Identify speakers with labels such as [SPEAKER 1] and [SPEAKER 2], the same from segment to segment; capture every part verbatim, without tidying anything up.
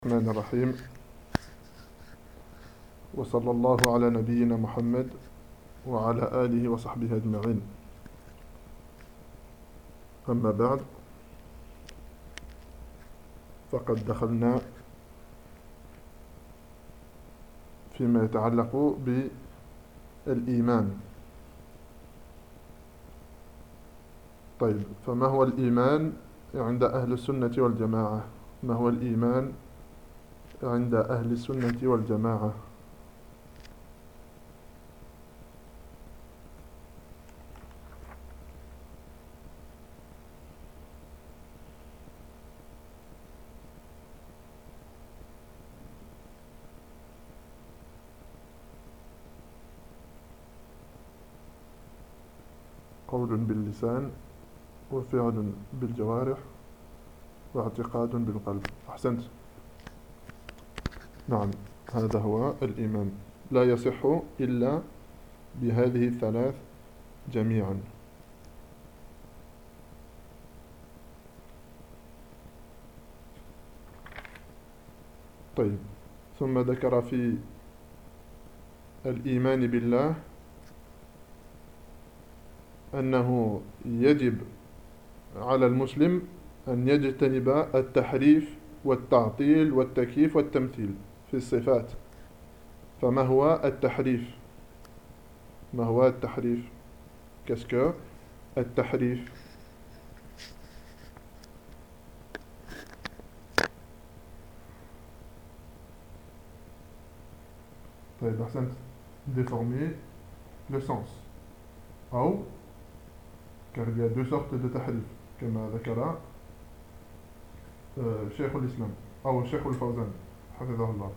[SPEAKER 1] الرحمن الرحيم. وصلى الله على نبينا محمد وعلى آله وصحبه أجمعين. أما بعد، فقد دخلنا فيما يتعلق بالإيمان. طيب، فما هو الإيمان عند أهل السنة والجماعة؟ ما هو الإيمان عند أهل السنة والجماعة؟ قول باللسان، وفعل بالجوارح، واعتقاد بالقلب. أحسنت. نعم، هذا هو الإيمان. لا يصح إلا بهذه الثلاث جميعا. طيب، ثم ذكر في الإيمان بالله أنه يجب على المسلم أن يجتنب التحريف والتعطيل والتكييف والتمثيل في الصفات. فما هو التحريف؟ ما هو التحريف؟ كسك التحريف. طيب، أحسنت. déformer le sens. أو car il y a deux sortes de tahrif كما ذكر شيخ الإسلام أو شيخ الفوزان حفظه الله.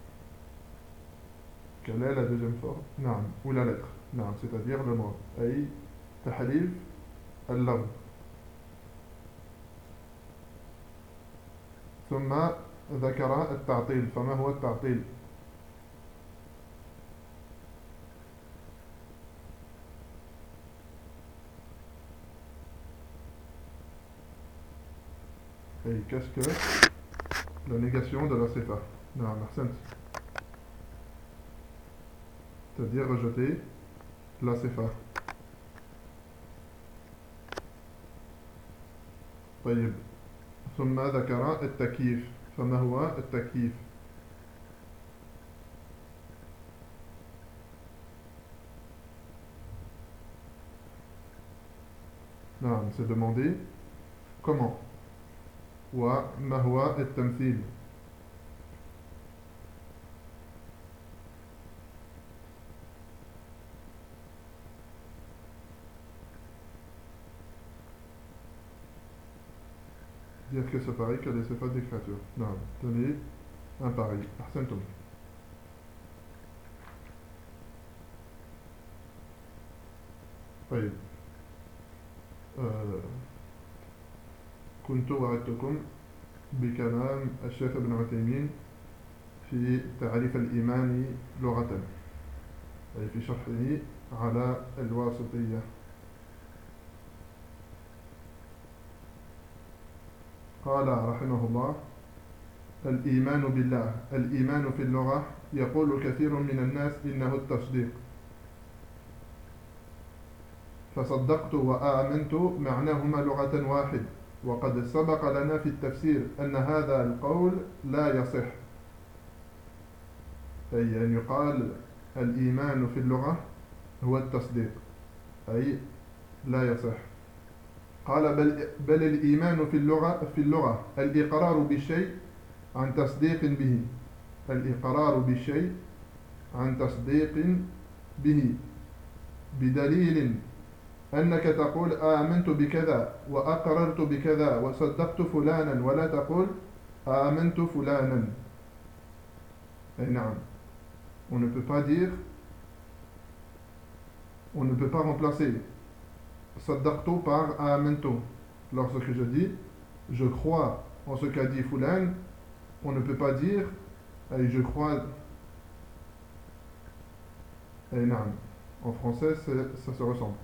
[SPEAKER 1] Quelle est la deuxième forme? نعم، ou la lettre. نعم، c'est-à-dire le mot. أي تحريف اللفظ. ثم ذكر التعطيل. فما هو التعطيل؟ Et qu'est-ce que la négation de la sifa? نعم، أحسنت. C'est-à-dire rejeter la sifa. طيب، ثم ذكر التكييف. فما هو التكييف؟ نعم، c'est demander comment. وما هو التمثيل؟ dire que c'est pareil que les sifat d'écriture. نعم، tenez un pareil. أحسنتم. طيب، آه كنت وعدتكم بكلام الشيخ ابن عثيمين في تعريف الإيمان لغة، أي في شرحه على الواسطية. قال رحمه الله: الإيمان بالله. الإيمان في اللغة يقول كثير من الناس إنه التصديق، فصدقت وآمنت معناهما لغة واحد، وقد سبق لنا في التفسير أن هذا القول لا يصح. أي أن يقال الإيمان في اللغة هو التصديق، أي لا يصح. قال بل, بل الإيمان في اللغة في اللغة الإقرار بالشيء عن تصديق به. الإقرار بالشيء عن تصديق به، بدليل أنك تقول آمنت بكذا وأقررت بكذا وصدقت فلانا، ولا تقول آمنت فلانا. أي نعم، on ne peut pas dire, on ne peut pas remplacer صدقت par آمنت. Lorsque je dis je crois en ce qu'a dit fulan, on ne peut pas dire et je crois. Et نعم, en français ça se ressemble.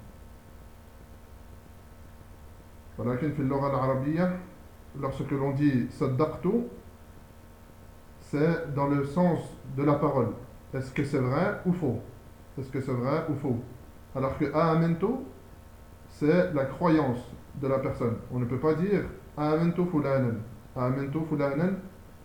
[SPEAKER 1] ولكن في اللغة العربية lorsque l'on dit صدقت c'est dans le sens de la parole. Est-ce que c'est vrai ou faux? Est-ce que c'est vrai ou faux? Alors que amantu, c'est la croyance de la personne. On ne peut pas dire amantu fulanan. Amantu fulanan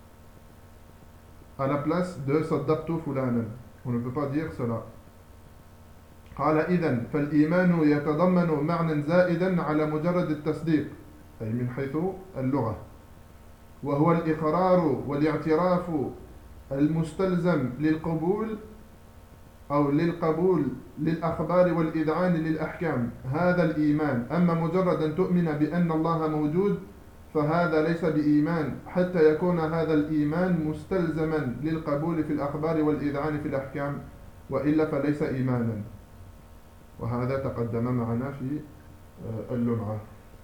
[SPEAKER 1] à la place de saddaqtu fulanan. On ne peut pas dire cela. قال إذن فالإيمان يتضمن معنى زائدا على مجرد التصديق أي من حيث اللغة وهو الإقرار والاعتراف المستلزم للقبول أو للقبول للأخبار والإذعان للأحكام هذا الإيمان أما مجرد أن تؤمن بأن الله موجود فهذا ليس بإيمان حتى يكون هذا الإيمان مستلزما للقبول في الأخبار والإذعان في الأحكام وإلا فليس إيمانا وهذا تقدم معنا في اللمعة.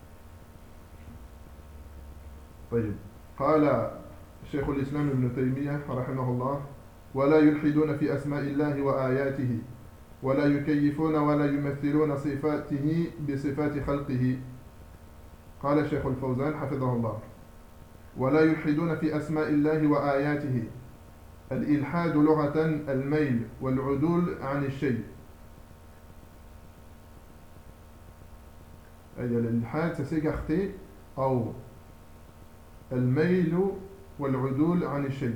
[SPEAKER 1] طيب قال شيخ الإسلام ابن تيمية رحمه الله ولا يلحدون في أسماء الله وآياته ولا يكيفون ولا يمثلون صفاته بصفات خلقه. قال شيخ الفوزان حفظه الله ولا يلحدون في أسماء الله وآياته. الإلحاد لغة الميل والعدول عن الشيء. الإلحاد c'est s'écarter أو الميل والعدول عن الشيء.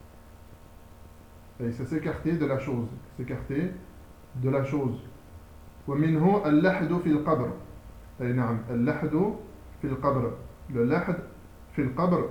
[SPEAKER 1] Et c'est s'écarter de la chose, s'écarter de la chose. ومنه اللحد في القبر. أي نعم اللحد في القبر. Le lahd في القبر.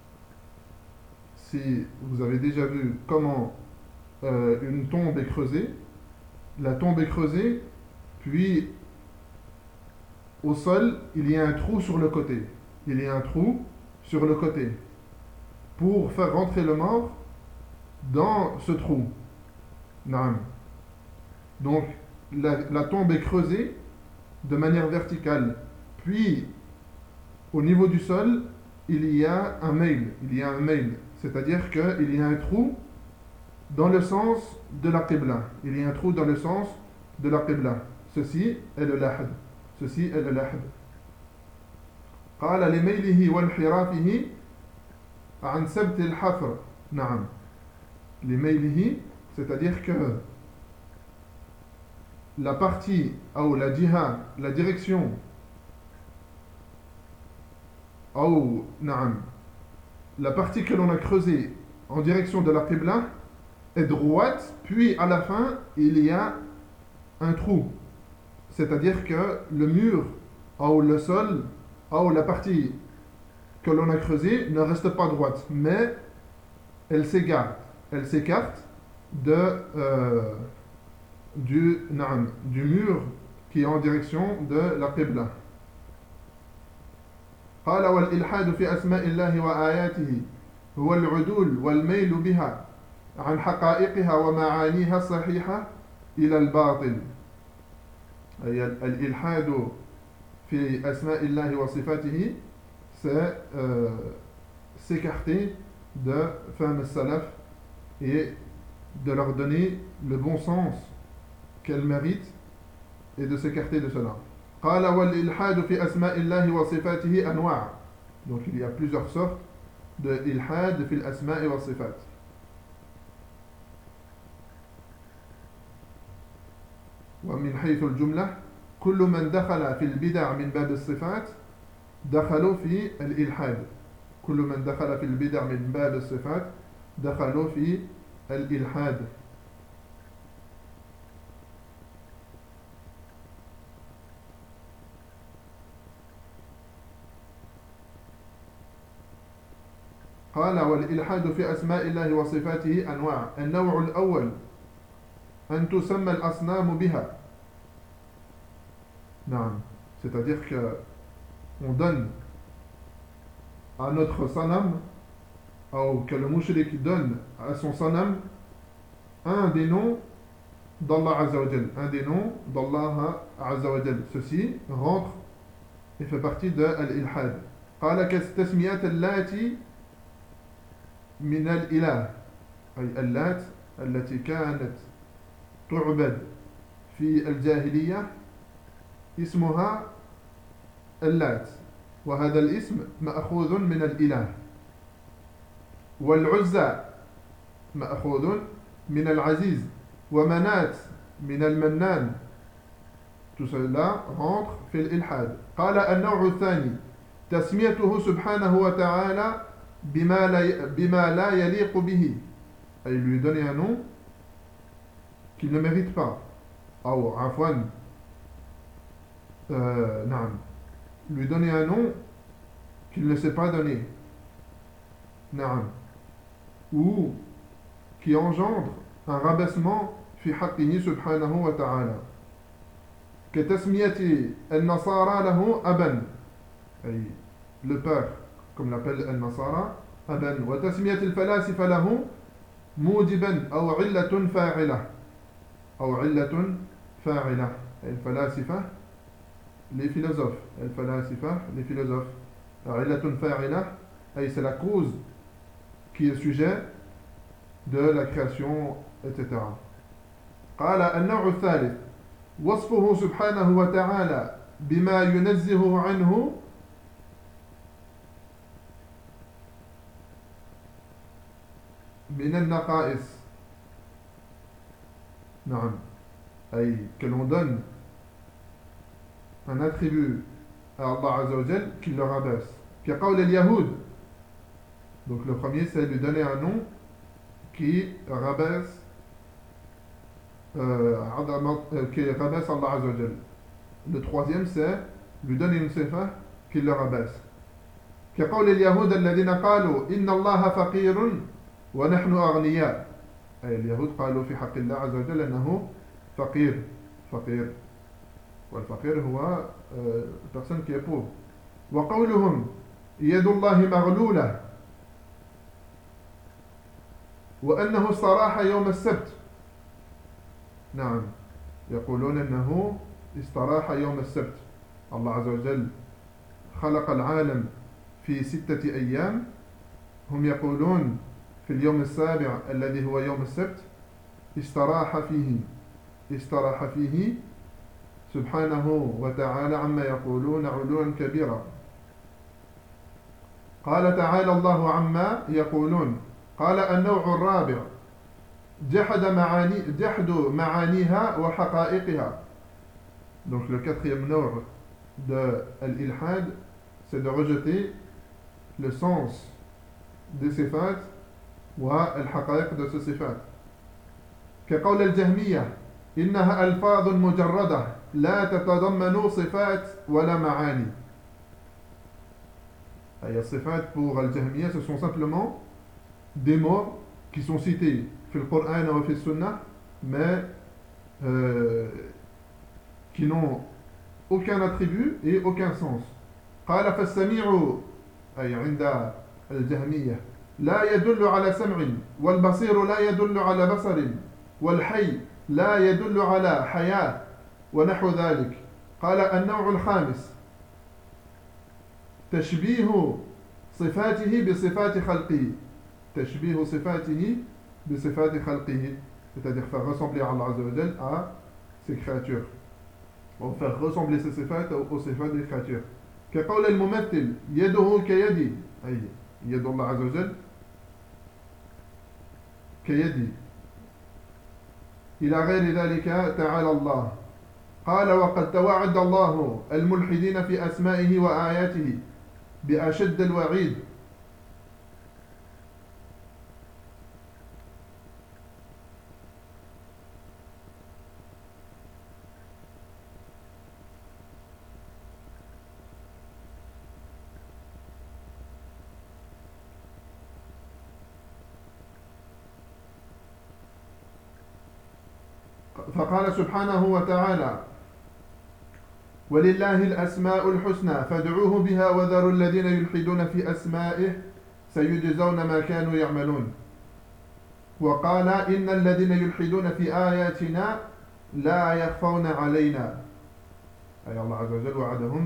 [SPEAKER 1] Si vous avez déjà vu comment euh, une tombe est creusée, la tombe est creusée, puis au sol, il y a un trou sur le côté. Il y a un trou sur le côté pour faire rentrer le mort dans ce trou. Naam. Donc, la, la tombe est creusée de manière verticale. Puis, au niveau du sol, il y a un mail. Il y a un mail. C'est-à-dire qu'il y a un trou dans le sens de la qibla. Il y a un trou dans le sens de la qibla. Ceci est le lahd. Ceci est le lahd. قال لميله وانحرافه عن سبت الحفر. نعم. لميله, c'est-à-dire que la partie ou la jiha, la direction ou نعم, la partie que l'on a creusée en direction de la qibla est droite, puis à la fin il y a un trou. C'est-à-dire que le mur ou le sol ou la partie que l'on a creusée ne reste pas droite, mais elle s'égare, elle s'écarte de, euh, du, naam, du mur qui est en direction de la qibla. قال والإلحاد في أسماء الله وآياته هو العدول والميل بها عن حقائقها ومعانيها الصحيحة إلى الباطل. أي الإلحاد في أسماء الله وصفاته c'est euh, s'écarter de femmes salaf et de leur donner le bon sens qu'elles méritent et de s'écarter de cela. قال والإلحاد في أسماء الله وصفاته أنواع. Donc il y a plusieurs sortes de ilhad في الأسماء والصفات. ومن حيث الجملة كل من دخل في البدع من باب الصفات دخلوا في الإلحاد. كل من دخل في البدع من باب الصفات دخلوا في الإلحاد. قال والإلحاد في أسماء الله وصفاته أنواع. النوع الأول أن تسمى الأصنام بها. نعم. C'est-à-dire que on donne à notre sanam, ou que le mushrik donne à son sanam un des noms d'Allah Azza wa Jal, un des noms d'Allah Azza wa Jal. Ceci rentre et fait partie de l'ilhad. قال كتسمية اللاتي من الإله، أي اللات التي كانت تعبد في الجاهلية اسمها اللات، وهذا الاسم مأخوذ من الإله. والعزى مأخوذ من العزيز ومنات من المنان. Tout cela rentre في الإلحاد. قال النوع الثاني تسميته سبحانه وتعالى بما لا, بما لا يليق به. Et il lui donne un nom qu'il ne mérite pas. أو عفوا euh, نعم lui donner un nom qu'il ne s'est pas donné. نعم. Ou qui engendre un rabaissement في حقه سبحانه وتعالى. كتسمية النصارى له أبا أي le père comme l'appelle النصارى أبا وتسمية الفلاسفة له موجبا أو علة فاعلة أو علة فاعلة. الفلاسفة les philosophes الفلاسفة les philosophes علة فاعلة أي c'est la cause qui est sujet de la création et cetera. قال النوع الثالث وصفه سبحانه وتعالى بما ينزه عنه من النقائص. نعم أي que l'on donne un attribut à Allah Azza wa Jal qui le rabaisse. كقول اليهود. Donc le premier c'est lui donner un nom qui rabaisse Euh, qui rabaisse Allah Azza wa Jal. Le troisième c'est lui donner une sifa qui le rabaisse. كقول اليهود الذين قالوا إن الله فقير ونحن أغنياء. أي اليهود قالوا في حق الله عز وجل أنه فقير فقير والفقير هو personne qui est pauvre. وقولهم يد الله مغلولة وأنه استراح يوم السبت. نعم يقولون أنه استراح يوم السبت. الله عز وجل خلق العالم في ستة أيام. هم يقولون في اليوم السابع الذي هو يوم السبت استراح فيه استراح فيه سبحانه وتعالى عما يقولون علوا كبيرا. قال تعالى الله عما يقولون. قال النوع الرابع جحد معاني جحد معانيها وحقائقها. Donc le quatrième nom de l'ilhad c'est de rejeter le sens des sifat والحقائق de ce sifat. كقول الجهمية إنها ألفاظ مجردة لا تتضمن صفات ولا معاني. Les sifat pour الجهمية ce sont simplement des mots qui sont cités في القرآن وفي السنة mais euh, qui n'ont aucun attribut et aucun sens. قال فالسميع أي عند الجهمية لا يدل على سمع والبصير لا يدل على بصر والحي لا يدل على حياة ونحو ذلك. قال النوع الخامس تشبيه صفاته بصفات خلقه. تشبيه صفاته بصفات خلقه c'est-à-dire faire ressembler Allah Azza wa Jal à ses créatures ou faire ressembler ses sifat aux sifat des créatures. كقول الممثل يده كيدي أي يد الله عز وجل كيدي إلى غير ذلك تعالى الله. قال وقد توعد الله الملحدين في أسمائه وآياته بأشد الوعيد. فقال سبحانه وتعالى ولله الأسماء الحسنى فادعوه بها وذروا الذين يلحدون في أسمائه سيجزون ما كانوا يعملون. وقال إن الذين يلحدون في آياتنا لا يخفون علينا. أي الله عز وجل وعدهم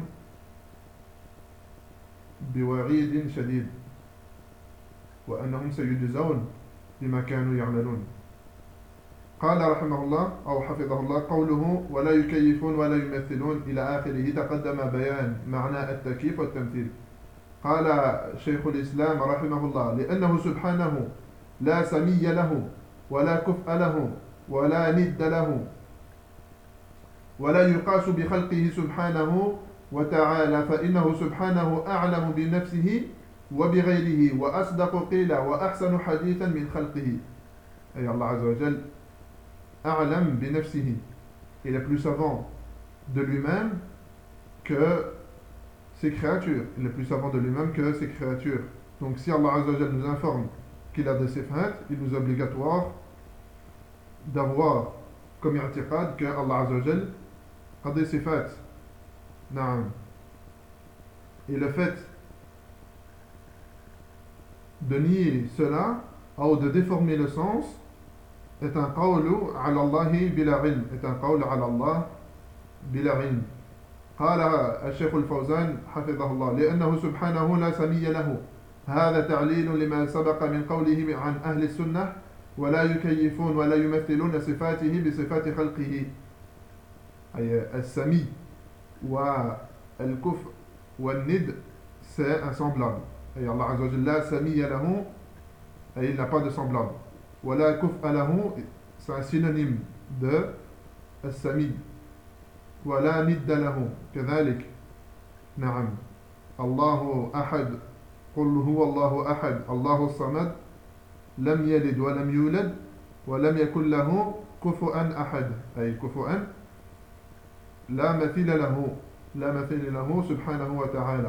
[SPEAKER 1] بوعيد شديد وأنهم سيجزون بما كانوا يعملون. قال رحمه الله أو حفظه الله قوله ولا يكيفون ولا يمثلون إلى آخره تقدم بيان معنى التكييف والتمثيل. قال شيخ الإسلام رحمه الله لأنه سبحانه لا سمي له ولا كفء له ولا ند له ولا يقاس بخلقه سبحانه وتعالى فإنه سبحانه أعلم بنفسه وبغيره وأصدق قيلا وأحسن حديثا من خلقه. أي Allah Azza wa Jal أعلم بنفسه, il est plus savant de lui-même que ses créatures, il est plus savant de lui-même que ses créatures. Donc si Allah Azza wa Jal nous informe qu'il a des sifat, il nous est obligatoire d'avoir comme i'tiqad que Allah Azza wa Jal a des sifat. Naam. Et le fait de nier cela ou de déformer le sens est un qawlu ala Allahi bila ilm, est un qawlu ala Allah bila ilm. قال الشيخ الفوزان حفظه الله لأنه سبحانه لا سمي له هذا تعليل لما سبق من قوله عن أهل السنة ولا يكيفون ولا يمثلون صفاته بصفات خلقه. أي السمي والكفء والند c'est un semblable. Et Allah Azza wa Jalla la samiya lahu, et il n'a pas de semblable. Wala kuf'a lahu, c'est un synonyme de as-sami. Wala nidda lahu, كذلك. نعم. الله أحد. قل هو الله أحد. الله الصمد. لم يلد ولم يولد ولم يكن له كفؤا أحد. أي كفؤا لا مثيل له. لا مثيل له سبحانه وتعالى.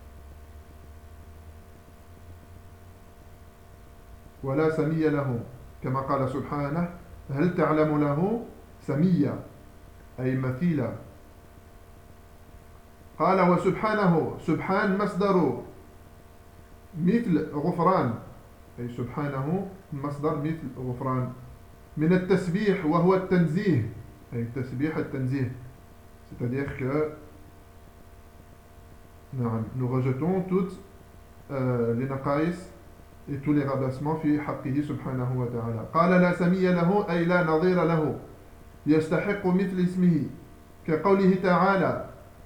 [SPEAKER 1] ولا سمي له كما قال سبحانه هل تعلم له سميا أي مثيلا. قال وسبحانه سبحان مصدر مثل غفران أي سبحانه مصدر مثل غفران من التسبيح وهو التنزيه أي التسبيح التنزيه, c'est-à-dire que نعم, nous rejetons toutes euh, les naqais et tous les rabassements في حقه سبحانه وتعالى. قال لا سمي له أي لا نظير له يستحق مثل اسمه كقوله تعالى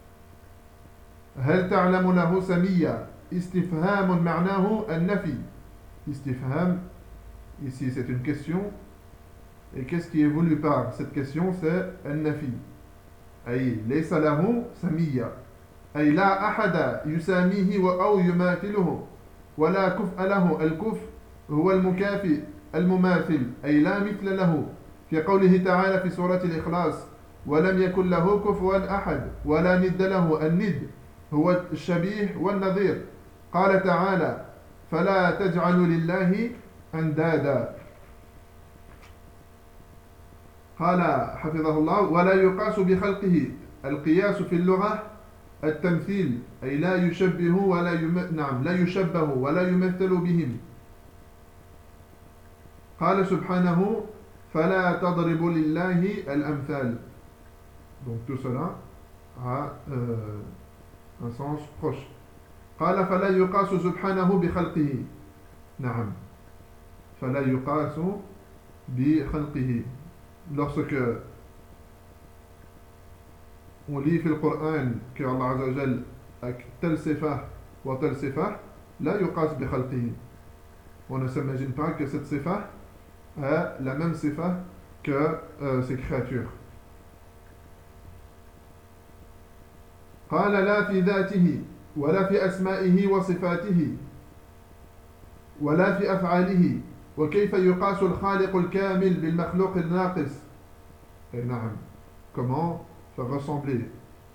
[SPEAKER 1] هل تعلم له سميا استفهام معناه النفي. Istifham, ici c'est une question, et qu'est-ce qui est voulu par cette question, c'est النفي. أي ليس له سميا أي لا أحد يساميه أو يماثله ولا كفء له. الكفء هو المكافئ المماثل أي لا مثل له في قوله تعالى في سورة الإخلاص ولم يكن له كفوا أحد ولا ند له. الند هو الشبيه والنظير. قال تعالى فلا تجعلوا لله أندادا. قال حفظه الله ولا يقاس بخلقه. القياس في اللغة التمثيل أي لا يشبه ولا يم... نعم لا يشبه ولا يمثل بهم. قال سبحانه فلا تضرب لله الأمثال. Donc tout cela a euh, un sens proche. قال فلا يقاس سبحانه بخلقه. نعم فلا يقاس بخلقه. Lorsque on lit في القرآن que Allah Azza wa Jal a telle sifa ou telle sifa, لا يقاس بخلقه. On ne s'imagine pas que cette sifa a la même sifa que euh, ces créatures. قال لا في ذاته ولا في أسمائه وصفاته ولا في أفعاله. وكيف يقاس الخالق الكامل بالمخلوق الناقص. Et نعم, comment faire ressembler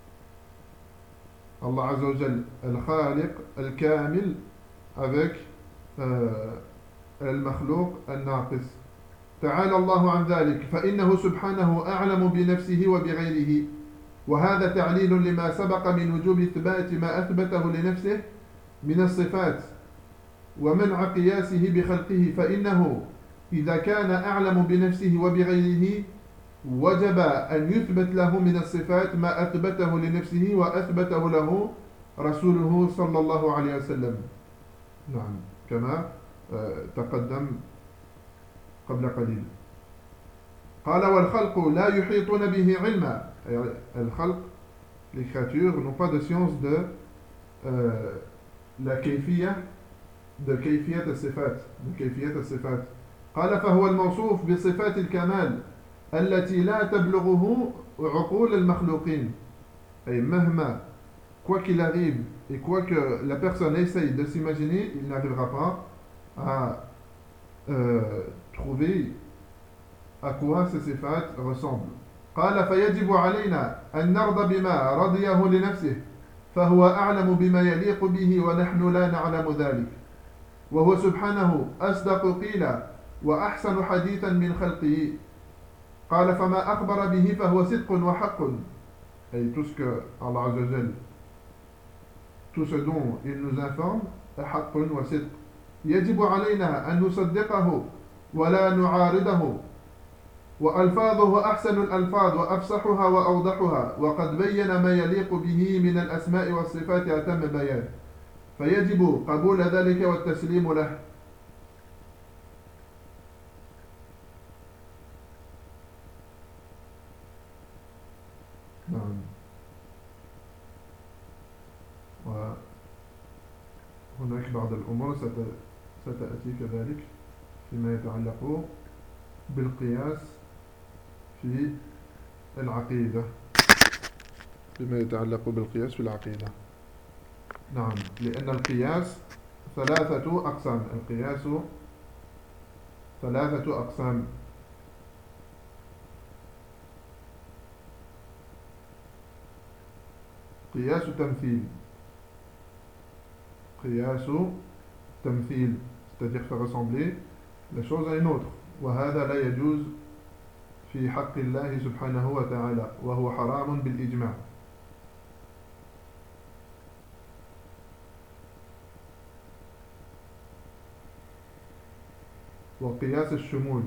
[SPEAKER 1] Allah Azza wa Jal al-Khaliq al-Kamil avec euh, al-Makhlouq al-Naqis. تعالى الله عن ذلك فإنه سبحانه أعلم بنفسه وبغيره. وهذا تعليل لما سبق من وجوب إثبات ما أثبته لنفسه من الصفات ومنع قياسه بخلقه. فإنه إذا كان أعلم بنفسه وبغيره وجب أن يثبت له من الصفات ما أثبته لنفسه وأثبته له رسوله صلى الله عليه وسلم. نعم كما تقدم قبل قليل. قال والخلق لا يحيطون به علما. الخلق, les créatures n'ont pas de science de euh, la kayfiyya de كيفية الصفات de كيفية الصفات قال فهو الموصوف بصفات الكمال التي لا تبلغه عقول المخلوقين أي مهما quoi qu'il arrive et quoi que la personne essaye de s'imaginer il n'arrivera pas à euh, trouver à quoi ces sifat ressemblent قال فيجب علينا أن نرضى بما رضيه لنفسه فهو أعلم بما يليق به ونحن لا نعلم ذلك وهو سبحانه أصدق قيلا وأحسن حديثا من خلقه قال فما أخبر به فهو صدق وحق أي tout ce que Allah Azza wa Jal tout ce dont il nous informe est حق وصدق يجب علينا أن نصدقه ولا نعارضه وألفاظه أحسن الألفاظ وأفصحها وأوضحها وقد بين ما يليق به من الأسماء والصفات أتم بيان فيجب قبول ذلك والتسليم له نعم وهناك بعض الأمور ستأتي كذلك فيما يتعلق بالقياس في العقيدة فيما يتعلق بالقياس في العقيدة نعم لأن القياس ثلاثة أقسام القياس ثلاثة أقسام قياس تمثيل قياس تمثيل c'est-à-dire faire ressembler la chose à une autre وهذا لا يجوز في حق الله سبحانه وتعالى وهو حرام بالإجماع وقياس الشمول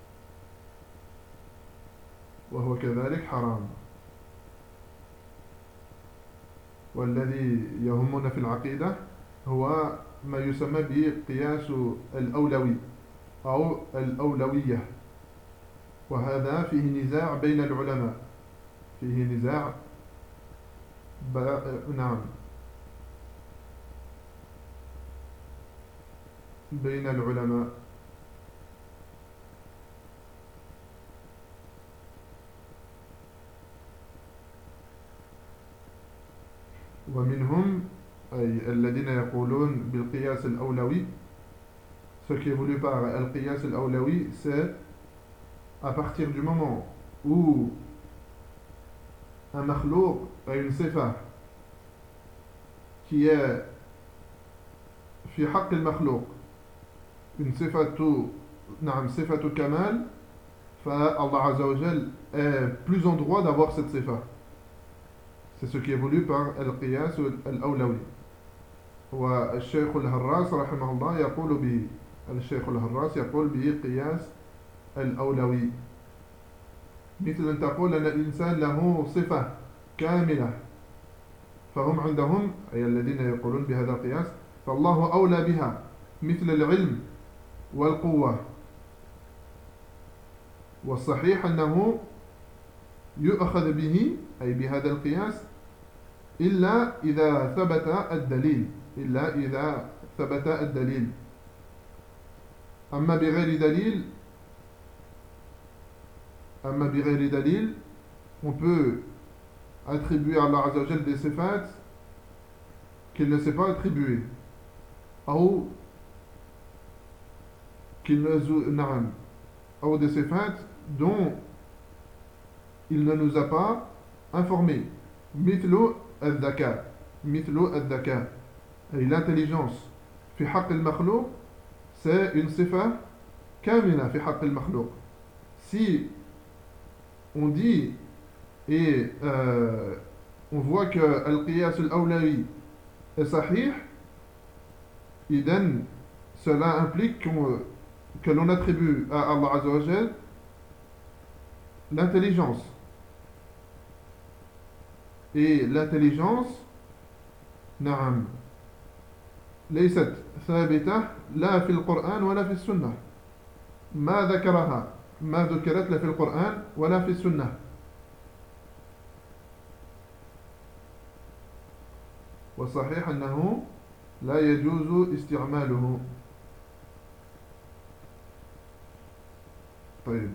[SPEAKER 1] وهو كذلك حرام والذي يهمنا في العقيدة هو ما يسمى بقياس الأولوي أو الأولوية وهذا فيه نزاع بين العلماء فيه نزاع ب... نعم بين العلماء ومنهم أي الذين يقولون بالقياس الأولوي ce qui est voulu par القياس الأولوي c'est à partir du moment où un makhlouk a une sifa qui est في حق المخلوق une صفة نعم صفة كمال فالله عز وجل est plus en droit d'avoir cette sifa c'est ce qui est voulu par القياس الأولوي والشيخ الهراس رحمه الله يقول به الشيخ الهراس يقول به قياس الأولوي مثل أن تقول أن الإنسان له صفة كاملة فهم عندهم أي الذين يقولون بهذا القياس فالله أولى بها مثل العلم والقوة والصحيح أنه يؤخذ به أي بهذا القياس إلا إذا ثبت الدليل إلا إذا ثبت الدليل أما بغير دليل أما بغير دليل on peut attribuer à Allah Azza wa Jal des sifat qu'il ne sait pas attribuer ou qu'il ne نعم ou des sifat dont il ne nous a pas informé مثل الذكاء مثل الذكاء أي l'intelligence في حق المخلوق c'est une sifa كاملة في حق المخلوق si on dit et euh, on voit que القياس الأولوي est sahih إذن cela implique qu'on, que l'on attribue à Allah Azza wa Jal l'intelligence et l'intelligence نعم ليست ثابتة لا في القرآن ولا في السنة ما ذكرها ما ذكرت لا في القرآن ولا في السنة والصحيح أنه لا يجوز استعماله. طيب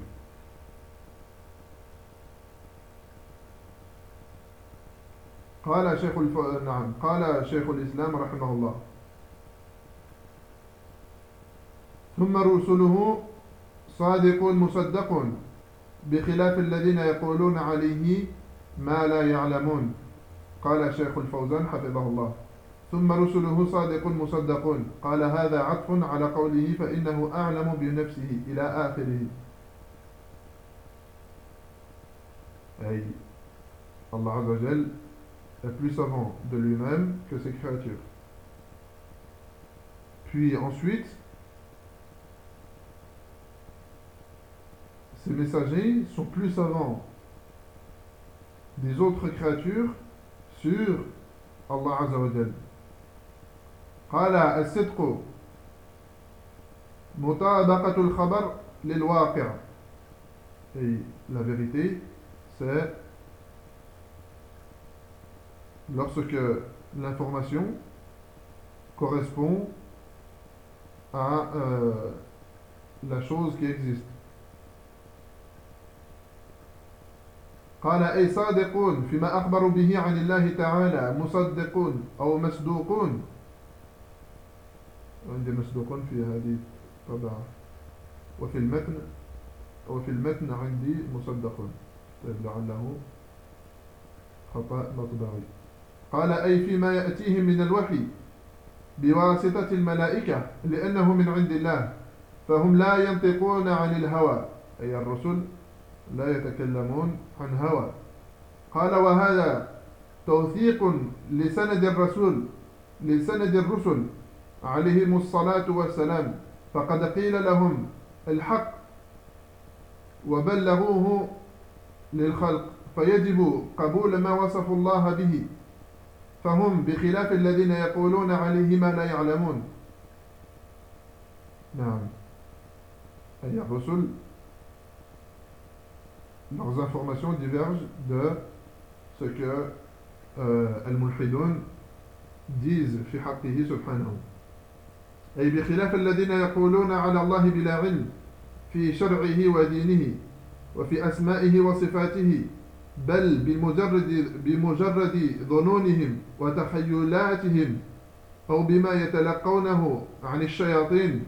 [SPEAKER 1] قال شيخ الف... نعم قال شيخ الإسلام رحمه الله ثم رسله صادق مصدق بخلاف الذين يقولون عليه ما لا يعلمون. قال شيخ الفوزان حفظه الله ثم رسله صادق مصدق قال هذا عطف على قوله فإنه أعلم بنفسه إلى آخره. أي Allah Azza wa Jal est plus savant de lui-même que ses créatures. Puis ensuite, ces messagers sont plus savants des autres créatures sur Allah Azza wa Jal. قال الصدق مطابقة الخبر للواقع. Et la vérité, c'est lorsque l'information correspond à euh, la chose qui existe. قال أي صادقون فيما أخبروا به عن الله تعالى مصدقون أو مصدوقون. عندي مصدوقون في هذه الطبعة وفي المتن وفي المتن عندي مصدقون لعله خطأ مطبعي. قال أي فيما يأتيهم من الوحي بواسطة الملائكة لأنه من عند الله فهم لا ينطقون عن الهوى أي الرسل لا يتكلمون عن هوى. قال وهذا توثيق لسند الرسول لسند الرسل عليهم الصلاة والسلام فقد قيل لهم الحق وبلغوه للخلق فيجب قبول ما وصف الله به فهم بخلاف الذين يقولون عليه ما لا يعلمون. نعم أي الرسل leurs informations divergent de ce que euh, al-mulhidun disent في حقه سبحانه. أي بخلاف الذين يقولون على الله بلا علم في شرعه ودينه وفي أسمائه وصفاته بل بمجرد بمجرد ظنونهم وتخيلاتهم أو بما يتلقونه عن الشياطين.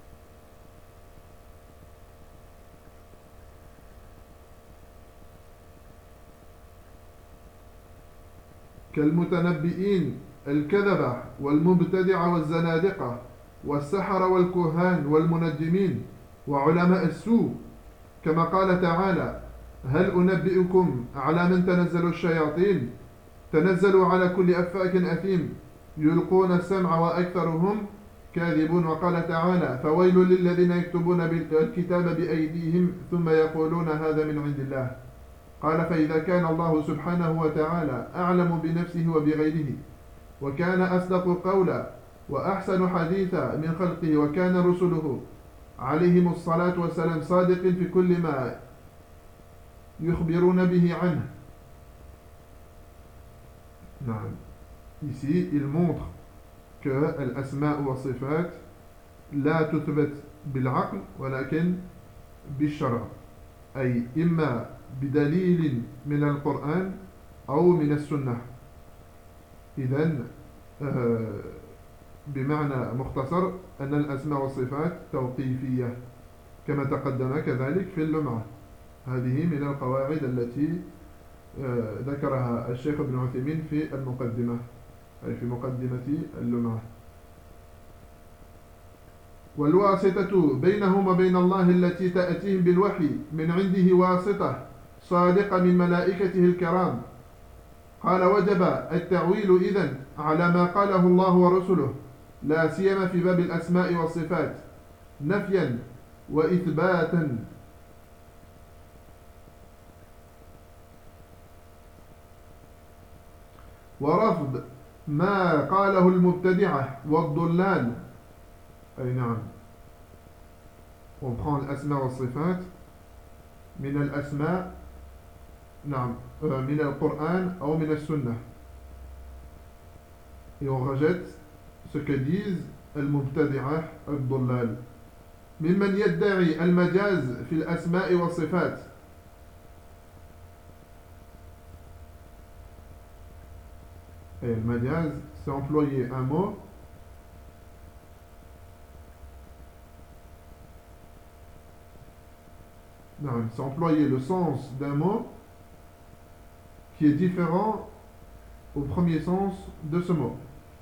[SPEAKER 1] كالمتنبئين الكذبة والمبتدعة والزنادقة والسحرة والكهان والمنجمين وعلماء السوء كما قال تعالى هل أنبئكم على من تنزل الشياطين تنزلوا على كل أفاك أثيم يلقون السمع وأكثرهم كاذبون. وقال تعالى فويل للذين يكتبون الكتاب بأيديهم ثم يقولون هذا من عند الله. قال فإذا كان الله سبحانه وتعالى أعلم بنفسه وبغيره وكان أصدق قولا وأحسن حديثا من خلقه وكان رسله عليهم الصلاة والسلام صادق في كل ما يخبرون به عنه. نعم. Ici, il montre que الأسماء والصفات لا تثبت بالعقل ولكن بالشرع أي إما بدليل من القرآن أو من السنة. إذن بمعنى مختصر أن الأسماء والصفات توقيفية كما تقدم كذلك في اللمعة. هذه من القواعد التي ذكرها الشيخ ابن عثيمين في المقدمة أي في مقدمة اللمعة. والواسطة بينهم وبين الله التي تأتيهم بالوحي من عنده واسطة صادقة من ملائكته الكرام. قال وجب التعويل إذن على ما قاله الله ورسله لا سيما في باب الأسماء والصفات نفيا وإثباتا. ورفض ما قاله المبتدعة والضلال. أي نعم on prend الأسماء والصفات من الأسماء نعم من القرآن أو من السنة et on rejette ce que disent المبتدعة الضلال ممن يدعي المجاز في الأسماء والصفات. Et le majaz, c'est employer un mot non, c'est employer le sens d'un mot qui est différent au premier sens de ce mot.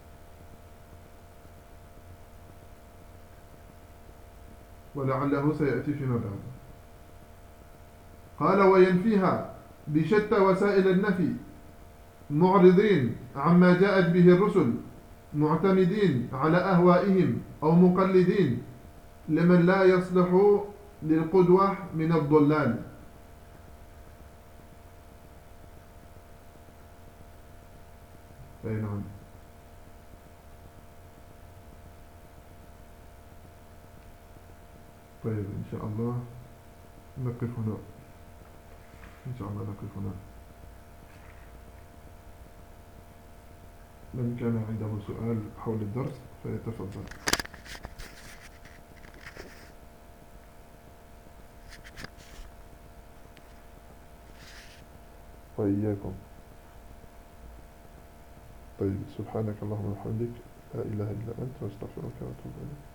[SPEAKER 1] ولعله سيأتي فيما بعد. قال وينفيها بشتى وسائل النفي معرضين عما جاءت به الرسل معتمدين على أهوائهم أو مقلدين لمن لا يصلح للقدوة من الضلال. أي نعم. طيب إن شاء الله نقف هنا. إن شاء الله نقف هنا. من كان عنده سؤال حول الدرس فيتفضل. وإياكم. طيب سبحانك اللهم وبحمدك لا إله إلا أنت واستغفرك وأتوب إليك.